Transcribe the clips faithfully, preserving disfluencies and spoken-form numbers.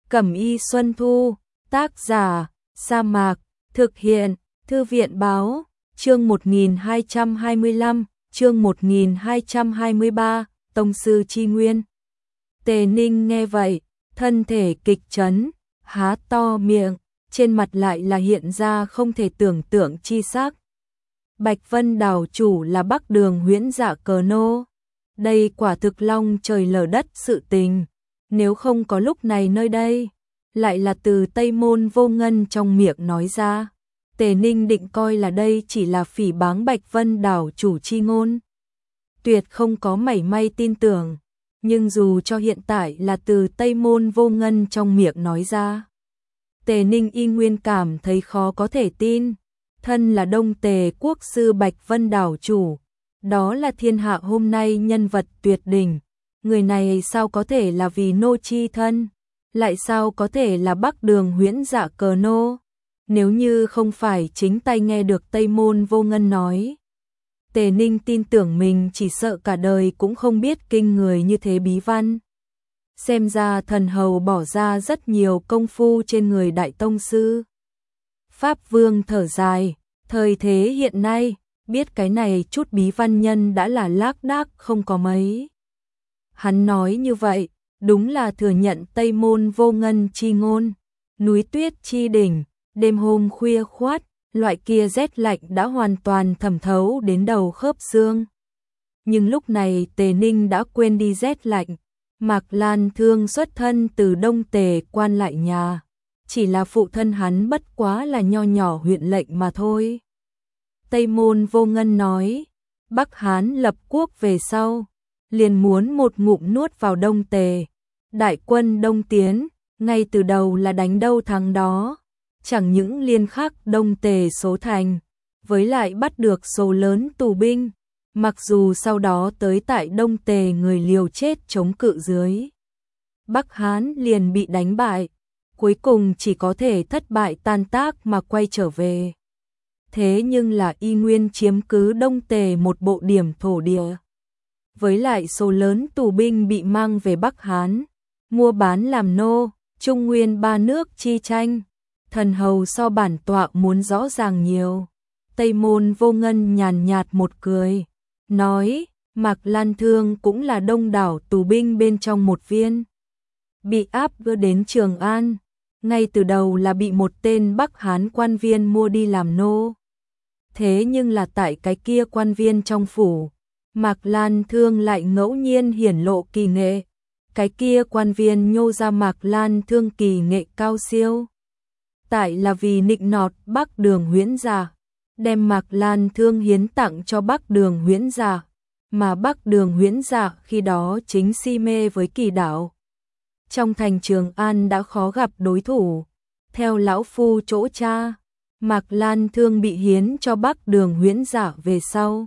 Cẩm y Xuân Thu, tác giả, Sa Mạc, thực hiện, Thư viện báo, chương một nghìn hai trăm hai mươi lăm, chương một nghìn hai trăm hai mươi ba, Tông sư chi nguyên. Tề Ninh nghe vậy, thân thể kịch chấn, há to miệng, trên mặt lại là hiện ra không thể tưởng tượng chi sắc. Bạch Vân đảo chủ là Bắc Đường Huyễn Dạ Cờ Nô. Đây quả thực long trời lở đất sự tình, nếu không có lúc này nơi đây, lại là từ Tây Môn Vô Ngân trong miệng nói ra. Tề Ninh định coi là đây chỉ là phỉ báng Bạch Vân đảo chủ chi ngôn. Tuyệt không có mảy may tin tưởng, nhưng dù cho hiện tại là từ Tây Môn Vô Ngân trong miệng nói ra, Tề Ninh y nguyên cảm thấy khó có thể tin. Thân là Đông Tề quốc sư Bạch Vân đảo chủ, đó là thiên hạ hôm nay nhân vật tuyệt đỉnh, người này sao có thể là vì nô chi thân, lại sao có thể là Bắc Đường Huyễn Dạ Cờ Nô. Nếu như không phải chính tay nghe được Tây Môn Vô Ngân nói, Tề Ninh tin tưởng mình chỉ sợ cả đời cũng không biết kinh người như thế bí văn. Xem ra thần hầu bỏ ra rất nhiều công phu trên người đại tông sư. Pháp Vương thở dài, thời thế hiện nay, biết cái này chút bí văn nhân đã là lác đác không có mấy. Hắn nói như vậy, đúng là thừa nhận Tây Môn Vô Ngân chi ngôn, núi tuyết chi đỉnh, đêm hôm khuya khoát, loại kia rét lạnh đã hoàn toàn thẩm thấu đến đầu khớp xương. Nhưng lúc này Tề Ninh đã quên đi rét lạnh, Mạc Lan Thương xuất thân từ Đông Tề quan lại nhà, chỉ là phụ thân hắn bất quá là nho nhỏ huyện lệnh mà thôi. Tây Môn Vô Ngân nói, Bắc Hán lập quốc về sau, liền muốn một ngụm nuốt vào Đông Tề, đại quân đông tiến, ngay từ đầu là đánh đâu thắng đó, chẳng những liên khắc Đông Tề số thành, với lại bắt được số lớn tù binh, mặc dù sau đó tới tại Đông Tề người liều chết chống cự dưới, Bắc Hán liền bị đánh bại, cuối cùng chỉ có thể thất bại tan tác mà quay trở về. Thế nhưng là y nguyên chiếm cứ Đông Tề một bộ điểm thổ địa, với lại số lớn tù binh bị mang về Bắc Hán, mua bán làm nô, Trung Nguyên ba nước chi tranh, thần hầu so bản tọa muốn rõ ràng nhiều. Tây Môn Vô Ngân nhàn nhạt một cười, nói, Mạc Lan Thương cũng là đông đảo tù binh bên trong một viên, bị áp đưa đến Trường An, ngay từ đầu là bị một tên Bắc Hán quan viên mua đi làm nô. Thế nhưng là tại cái kia quan viên trong phủ, Mạc Lan Thương lại ngẫu nhiên hiển lộ kỳ nghệ, cái kia quan viên nhô ra Mạc Lan Thương kỳ nghệ cao siêu. Tại là vì nịnh nọt Bắc Đường Huyễn Dạ, đem Mạc Lan Thương hiến tặng cho Bắc Đường Huyễn Dạ, mà Bắc Đường Huyễn Dạ khi đó chính si mê với kỳ đạo. Trong thành Trường An đã khó gặp đối thủ, theo lão phu chỗ cha, Mạc Lan Thương bị hiến cho Bắc Đường Huyễn Dạ về sau.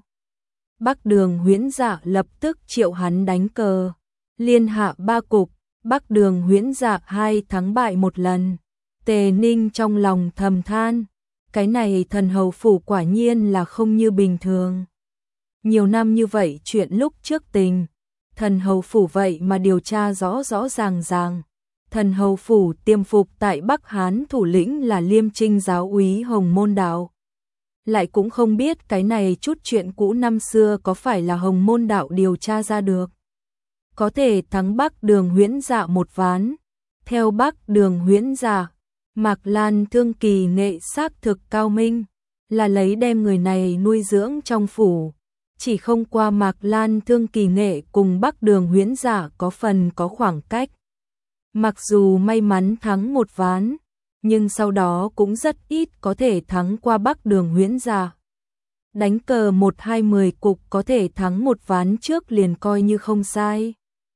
Bắc Đường Huyễn Dạ lập tức triệu hắn đánh cờ, liên hạ ba cục, Bắc Đường Huyễn Dạ hai thắng bại một lần. Tề Ninh trong lòng thầm than, cái này thần hầu phủ quả nhiên là không như bình thường. Nhiều năm như vậy chuyện lúc trước tình, thần hầu phủ vậy mà điều tra rõ rõ ràng ràng. Thần hầu phủ tiêm phục tại Bắc Hán thủ lĩnh là Liêm Trinh giáo úy Hồng Môn Đạo. Lại cũng không biết cái này chút chuyện cũ năm xưa có phải là Hồng Môn Đạo điều tra ra được. Có thể thắng Bắc Đường Huyễn Dạ một ván. Theo Bắc Đường Huyễn Dạ, Mạc Lan Thương kỳ nghệ xác thực cao minh, là lấy đem người này nuôi dưỡng trong phủ. Chỉ không qua Mạc Lan Thương kỳ nghệ cùng Bắc Đường Huyễn Dạ có phần có khoảng cách. Mặc dù may mắn thắng một ván, nhưng sau đó cũng rất ít có thể thắng qua Bắc Đường Huyễn Dạ. Đánh cờ một hai mười cục có thể thắng một ván trước liền coi như không sai.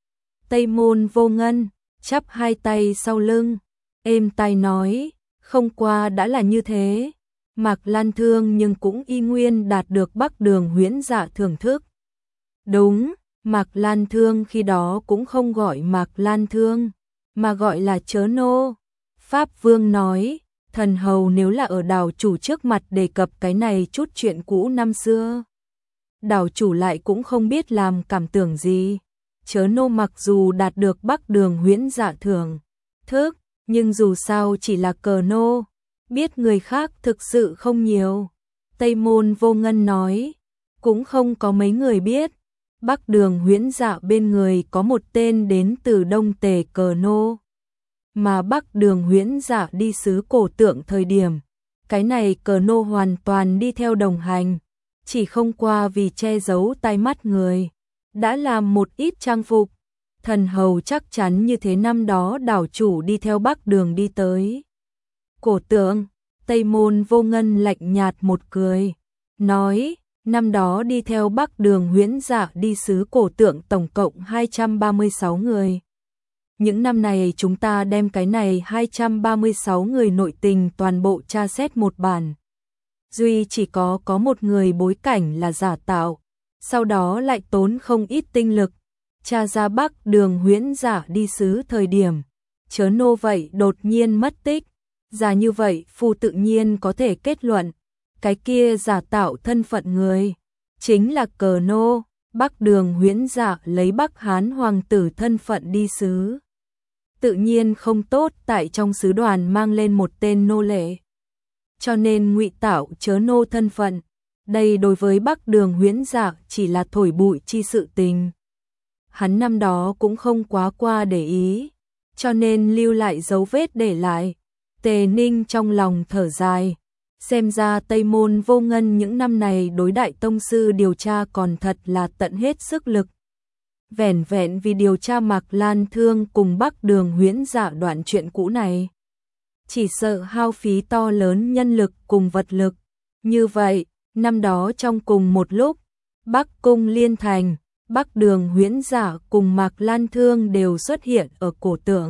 Tây Môn Vô Ngân chắp hai tay sau lưng, êm tai nói, không qua đã là như thế, Mạc Lan Thương nhưng cũng y nguyên đạt được Bắc Đường Huyễn Dạ thưởng thức. Đúng, Mạc Lan Thương khi đó cũng không gọi Mạc Lan Thương, mà gọi là Chớ Nô. Pháp Vương nói, thần hầu nếu là ở đảo chủ trước mặt đề cập cái này chút chuyện cũ năm xưa, đảo chủ lại cũng không biết làm cảm tưởng gì. Chớ Nô mặc dù đạt được Bắc Đường Huyễn Dạ thưởng thức, Nhưng dù sao chỉ là cờ nô, biết người khác thực sự không nhiều. Tây Môn Vô Ngân nói, cũng không có mấy người biết. Bắc Đường Huyễn Dạ bên người có một tên đến từ Đông Tề cờ nô. Mà Bắc Đường Huyễn Dạ đi xứ Cổ Tượng thời điểm, cái này cờ nô hoàn toàn đi theo đồng hành, chỉ không qua vì che giấu tai mắt người, đã làm một ít trang phục. Thần hầu chắc chắn như thế năm đó đảo chủ đi theo Bắc Đường đi tới Cổ Tượng. Tây Môn Vô Ngân lạnh nhạt một cười, nói, năm đó đi theo Bắc Đường Huyễn Dạ đi xứ Cổ Tượng tổng cộng hai trăm ba mươi sáu người. Những năm này chúng ta đem cái này hai trăm ba mươi sáu người nội tình toàn bộ tra xét một bản. Duy chỉ có có một người bối cảnh là giả tạo, sau đó lại tốn không ít tinh lực, tra ra Bắc Đường Huyễn Dạ đi xứ thời điểm, chớ nô vậy đột nhiên mất tích. Giả như vậy phu tự nhiên có thể kết luận, cái kia giả tạo thân phận người, chính là cờ nô. Bắc Đường Huyễn Dạ lấy Bắc Hán hoàng tử thân phận đi xứ, tự nhiên không tốt tại trong sứ đoàn mang lên một tên nô lệ, cho nên ngụy tạo chớ nô thân phận. Đây đối với Bắc Đường Huyễn Dạ chỉ là thổi bụi chi sự tình. Hắn năm đó cũng không quá qua để ý, cho nên lưu lại dấu vết để lại. Tề Ninh trong lòng thở dài, xem ra Tây Môn Vô Ngân những năm này đối Đại tông sư điều tra còn thật là tận hết sức lực. Vẻn vẹn vì điều tra Mạc Lan Thương cùng Bắc Đường Huyễn Dạ đoạn chuyện cũ này, chỉ sợ hao phí to lớn nhân lực cùng vật lực. Như vậy, năm đó trong cùng một lúc, Bắc Cung Liên Thành, Bắc Đường Huyễn Dạ cùng Mạc Lan Thương đều xuất hiện ở Cổ Tượng.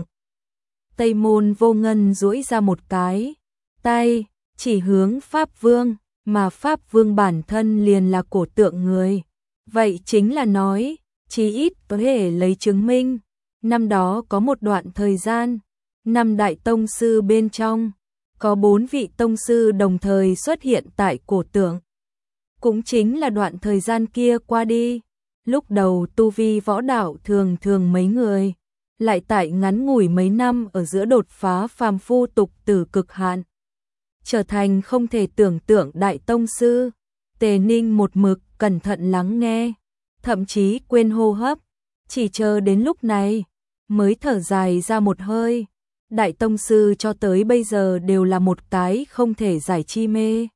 Tây Môn Vô Ngân duỗi ra một cái tay, chỉ hướng Pháp Vương, mà Pháp Vương bản thân liền là Cổ Tượng người. Vậy chính là nói, chí ít có thể lấy chứng minh, năm đó có một đoạn thời gian, năm đại tông sư bên trong, có bốn vị tông sư đồng thời xuất hiện tại Cổ Tượng. Cũng chính là đoạn thời gian kia qua đi, lúc đầu tu vi võ đạo thường thường mấy người, lại tại ngắn ngủi mấy năm ở giữa đột phá phàm phu tục tử cực hạn, trở thành không thể tưởng tượng đại tông sư. Tề Ninh một mực cẩn thận lắng nghe, thậm chí quên hô hấp, chỉ chờ đến lúc này mới thở dài ra một hơi. Đại tông sư cho tới bây giờ đều là một cái không thể giải chi mê.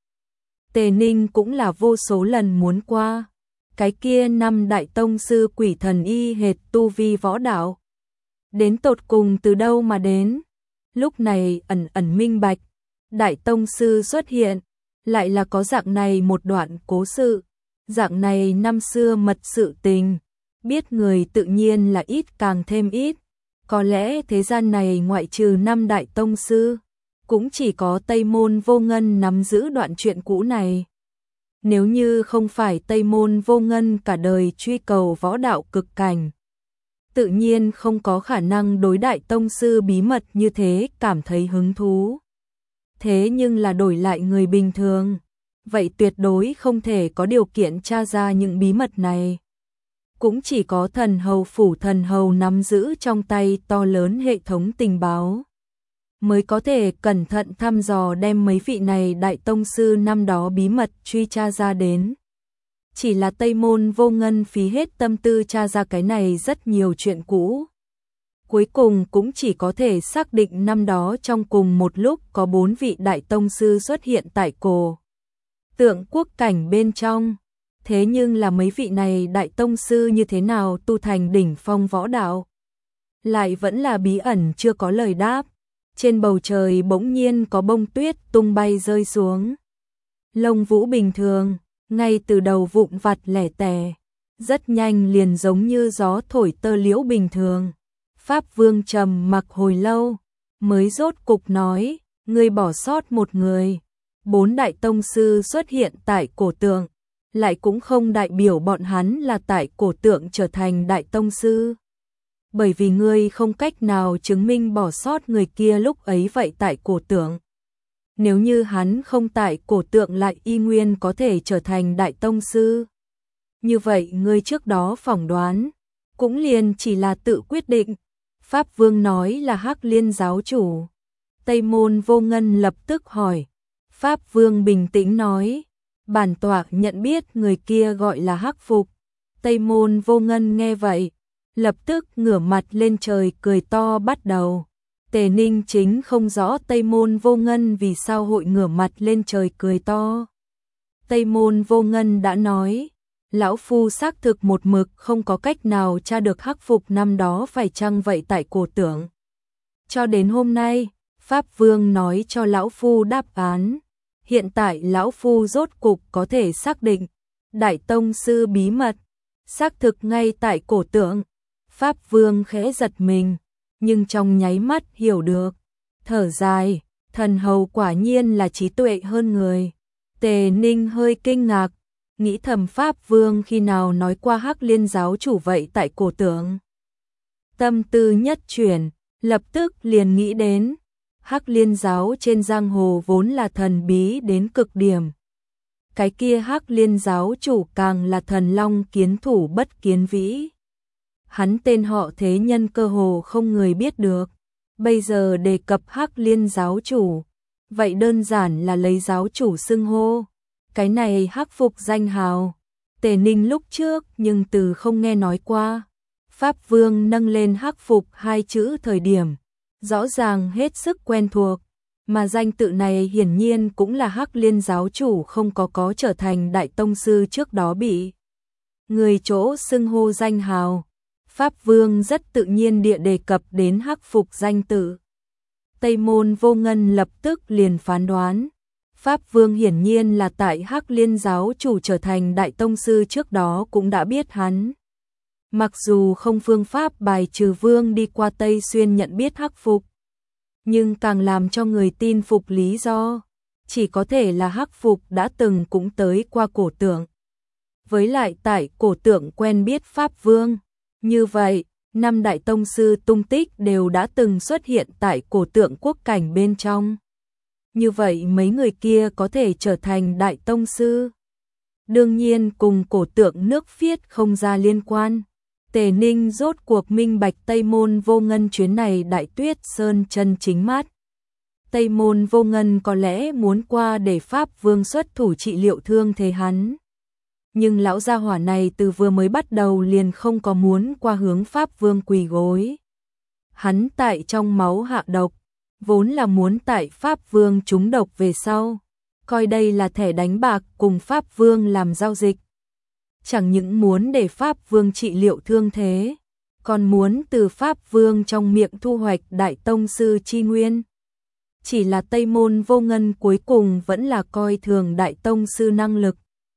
Tề Ninh cũng là vô số lần muốn qua cái kia năm đại tông sư quỷ thần y hệt tu vi võ đạo, đến tột cùng từ đâu mà đến. Lúc này ẩn ẩn minh bạch, đại tông sư xuất hiện, lại là có dạng này một đoạn cố sự, dạng này năm xưa mật sự tình, biết người tự nhiên là ít càng thêm ít. Có lẽ thế gian này ngoại trừ năm đại tông sư, cũng chỉ có Tây Môn Vô Ngân nắm giữ đoạn chuyện cũ này. Nếu như không phải Tây Môn Vô Ngân cả đời truy cầu võ đạo cực cảnh, tự nhiên không có khả năng đối đại tông sư bí mật như thế cảm thấy hứng thú. Thế nhưng là đổi lại người bình thường, vậy tuyệt đối không thể có điều kiện tra ra những bí mật này. Cũng chỉ có thần hầu phủ thần hầu nắm giữ trong tay to lớn hệ thống tình báo, mới có thể cẩn thận thăm dò đem mấy vị này đại tông sư năm đó bí mật truy tra ra đến. Chỉ là Tây Môn Vô Ngân phí hết tâm tư tra ra cái này rất nhiều chuyện cũ, cuối cùng cũng chỉ có thể xác định năm đó trong cùng một lúc có bốn vị đại tông sư xuất hiện tại Cổ Tượng quốc cảnh bên trong. Thế nhưng là mấy vị này đại tông sư như thế nào tu thành đỉnh phong võ đạo, lại vẫn là bí ẩn chưa có lời đáp. Trên bầu trời bỗng nhiên có bông tuyết tung bay rơi xuống, lông vũ bình thường, ngay từ đầu vụn vặt lẻ tẻ, rất nhanh liền giống như gió thổi tơ liễu bình thường. Pháp Vương trầm mặc hồi lâu, mới rốt cục nói, ngươi bỏ sót một người. Bốn đại tông sư xuất hiện tại Cổ Tượng, lại cũng không đại biểu bọn hắn là tại Cổ Tượng trở thành đại tông sư. Bởi vì ngươi không cách nào chứng minh bỏ sót người kia lúc ấy vậy tại Cổ Tượng. Nếu như hắn không tại Cổ Tượng lại y nguyên có thể trở thành đại tông sư, như vậy ngươi trước đó phỏng đoán cũng liền chỉ là tự quyết định. Pháp Vương nói là Hắc Liên giáo chủ. Tây Môn Vô Ngân lập tức hỏi. Pháp Vương bình tĩnh nói, bản tọa nhận biết người kia gọi là Hắc Phục. Tây Môn Vô Ngân nghe vậy, lập tức ngửa mặt lên trời cười to bắt đầu. Tề Ninh Chính không rõ Tây Môn Vô Ngân vì sao hội ngửa mặt lên trời cười to. Tây Môn Vô Ngân đã nói, lão phu xác thực một mực không có cách nào tra được Hắc Phục năm đó phải chăng vậy tại cổ tưởng. Cho đến hôm nay, Pháp Vương nói cho lão phu đáp án. Hiện tại lão phu rốt cục có thể xác định, Đại Tông Sư bí mật, xác thực ngay tại cổ tượng. Pháp Vương khẽ giật mình, nhưng trong nháy mắt hiểu được. Thở dài, thần hầu quả nhiên là trí tuệ hơn người. Tề Ninh hơi kinh ngạc, nghĩ thầm Pháp Vương khi nào nói qua Hắc Liên giáo chủ vậy tại cổ tượng. Tâm tư nhất chuyển, lập tức liền nghĩ đến, Hắc Liên giáo trên giang hồ vốn là thần bí đến cực điểm. Cái kia Hắc Liên giáo chủ càng là thần long kiến thủ bất kiến vĩ. Hắn tên họ thế nhân cơ hồ không người biết được. Bây giờ đề cập Hắc Liên giáo chủ, vậy đơn giản là lấy giáo chủ xưng hô. Cái này Hắc Phục danh hào, Tề Ninh lúc trước nhưng từ không nghe nói qua. Pháp Vương nâng lên Hắc Phục hai chữ thời điểm, rõ ràng hết sức quen thuộc, mà danh tự này hiển nhiên cũng là Hắc Liên giáo chủ không có có trở thành Đại Tông Sư trước đó bị người chỗ xưng hô danh hào. Pháp Vương rất tự nhiên địa đề cập đến Hắc Phục danh tự. Tây Môn Vô Ngân lập tức liền phán đoán, Pháp Vương hiển nhiên là tại Hắc Liên giáo chủ trở thành Đại Tông Sư trước đó cũng đã biết hắn. Mặc dù không phương pháp bài trừ Vương đi qua Tây Xuyên nhận biết Hắc Phục, nhưng càng làm cho người tin phục lý do, chỉ có thể là Hắc Phục đã từng cũng tới qua cổ tượng. Với lại tại cổ tượng quen biết Pháp Vương, như vậy, năm Đại Tông Sư tung tích đều đã từng xuất hiện tại cổ tượng quốc cảnh bên trong. Như vậy mấy người kia có thể trở thành Đại Tông Sư. Đương nhiên cùng cổ tượng nước Phiết không ra liên quan. Tề Ninh rốt cuộc minh bạch Tây Môn Vô Ngân chuyến này Đại Tuyết Sơn chân chính mắt. Tây Môn Vô Ngân có lẽ muốn qua để Pháp Vương xuất thủ trị liệu thương thế hắn. Nhưng lão gia hỏa này từ vừa mới bắt đầu liền không có muốn qua hướng Pháp Vương quỳ gối. Hắn tại trong máu hạ độc, vốn là muốn tại Pháp Vương trúng độc về sau, coi đây là thẻ đánh bạc cùng Pháp Vương làm giao dịch. Chẳng những muốn để Pháp Vương trị liệu thương thế, còn muốn từ Pháp Vương trong miệng thu hoạch Đại Tông Sư chi nguyên. Chỉ là Tây Môn Vô Ngân cuối cùng vẫn là coi thường Đại Tông Sư năng lực.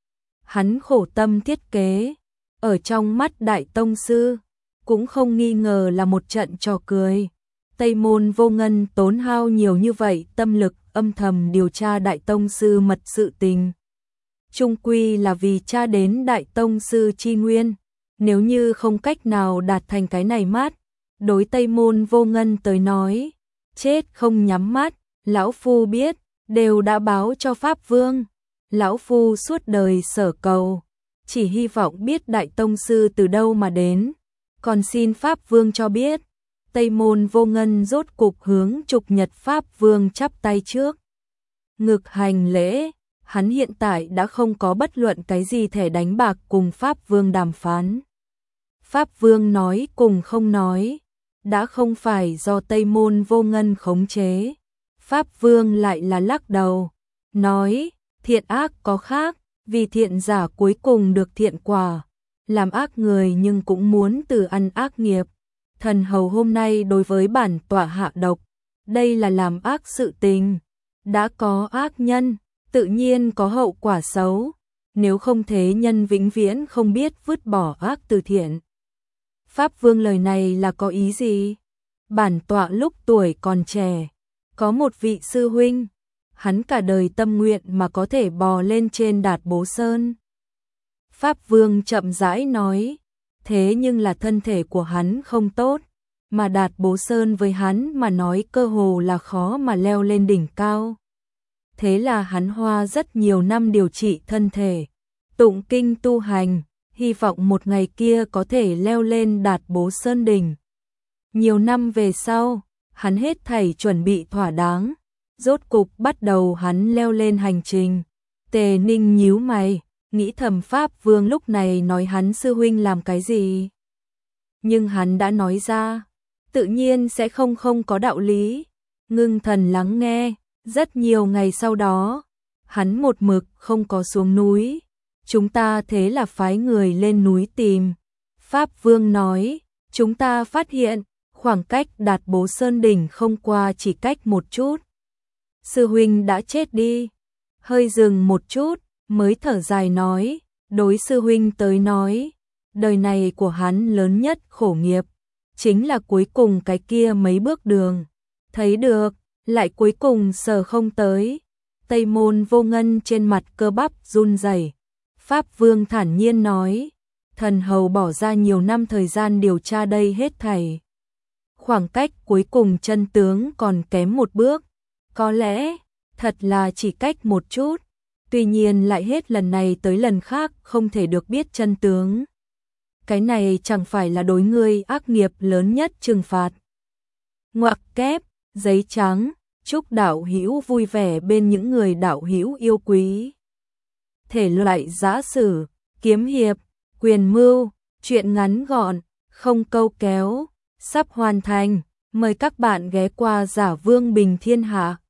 Hắn khổ tâm thiết kế, ở trong mắt Đại Tông Sư, cũng không nghi ngờ là một trận trò cười. Tây Môn Vô Ngân tốn hao nhiều như vậy tâm lực âm thầm điều tra Đại Tông Sư mật sự tình. Trung quy là vì tra đến Đại Tông Sư chi nguyên, nếu như không cách nào đạt thành cái này mát, đối Tây Môn Vô Ngân tới nói, chết không nhắm mắt, lão phu biết, đều đã báo cho Pháp Vương. Lão phu suốt đời sở cầu, chỉ hy vọng biết Đại Tông Sư từ đâu mà đến, còn xin Pháp Vương cho biết. Tây Môn Vô Ngân rốt cục hướng Trục Nhật Pháp Vương chắp tay trước ngực hành lễ. Hắn hiện tại đã không có bất luận cái gì thẻ đánh bạc cùng Pháp Vương đàm phán. Pháp Vương nói cùng không nói, đã không phải do Tây Môn Vô Ngân khống chế. Pháp Vương lại là lắc đầu, nói, thiện ác có khác, vì thiện giả cuối cùng được thiện quả, làm ác người nhưng cũng muốn từ ăn ác nghiệp. Thần hầu hôm nay đối với bản tọa hạ độc, đây là làm ác sự tình, đã có ác nhân, tự nhiên có hậu quả xấu, nếu không thế nhân vĩnh viễn không biết vứt bỏ ác từ thiện. Pháp Vương lời này là có ý gì? Bản tọa lúc tuổi còn trẻ, có một vị sư huynh, hắn cả đời tâm nguyện mà có thể bò lên trên Đạt Bố Sơn. Pháp Vương chậm rãi nói, thế nhưng là thân thể của hắn không tốt, mà Đạt Bố Sơn với hắn mà nói cơ hồ là khó mà leo lên đỉnh cao. Thế là hắn hoa rất nhiều năm điều trị thân thể, tụng kinh tu hành, hy vọng một ngày kia có thể leo lên Đạt Bố Sơn đỉnh. Nhiều năm về sau, hắn hết thảy chuẩn bị thỏa đáng, rốt cục bắt đầu hắn leo lên hành trình. Tề Ninh nhíu mày, nghĩ thầm Pháp Vương lúc này nói hắn sư huynh làm cái gì. Nhưng hắn đã nói ra, tự nhiên sẽ không không có đạo lý. Ngưng thần lắng nghe, rất nhiều ngày sau đó, hắn một mực không có xuống núi. Chúng ta thế là phái người lên núi tìm. Pháp Vương nói, chúng ta phát hiện, khoảng cách Đạt Bố Sơn đỉnh không qua chỉ cách một chút. Sư huynh đã chết đi. Hơi dừng một chút, mới thở dài nói, đối sư huynh tới nói, đời này của hắn lớn nhất khổ nghiệp, chính là cuối cùng cái kia mấy bước đường. Thấy được, lại cuối cùng sờ không tới. Tây Môn Vô Ngân trên mặt cơ bắp run rẩy. Pháp Vương thản nhiên nói, thần hầu bỏ ra nhiều năm thời gian điều tra đây hết thảy. Khoảng cách cuối cùng chân tướng còn kém một bước, có lẽ thật là chỉ cách một chút, tuy nhiên lại hết lần này tới lần khác không thể được biết chân tướng. Cái này chẳng phải là đối ngươi ác nghiệp lớn nhất trừng phạt. Ngoặc kép, giấy trắng, chúc đạo hữu vui vẻ bên những người đạo hữu yêu quý. Thể loại giã sử, kiếm hiệp, quyền mưu, truyện ngắn gọn, không câu kéo, sắp hoàn thành. Mời các bạn ghé qua Giả Vương Bình Thiên Hạ.